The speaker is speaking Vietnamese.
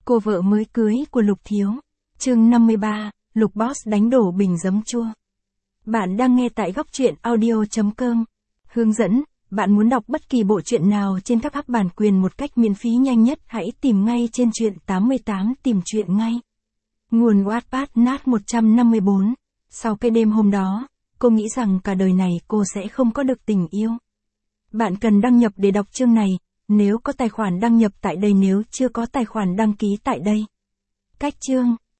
Cô vợ mới cưới của Lục Thiếu. Chương 53, Lục Boss đánh đổ bình giấm chua. Bạn đang nghe tại góc truyện audio.com. Hướng dẫn, bạn muốn đọc bất kỳ bộ truyện nào trên các app bản quyền một cách miễn phí nhanh nhất, hãy tìm ngay trên truyện 88 tìm truyện ngay. Nguồn Wattpad nat 154. Sau cái đêm hôm đó, cô nghĩ rằng cả đời này cô sẽ không có được tình yêu. Bạn cần đăng nhập để đọc chương này, nếu có tài khoản đăng nhập tại đây, nếu chưa có tài khoản đăng ký tại đây. Cách chương.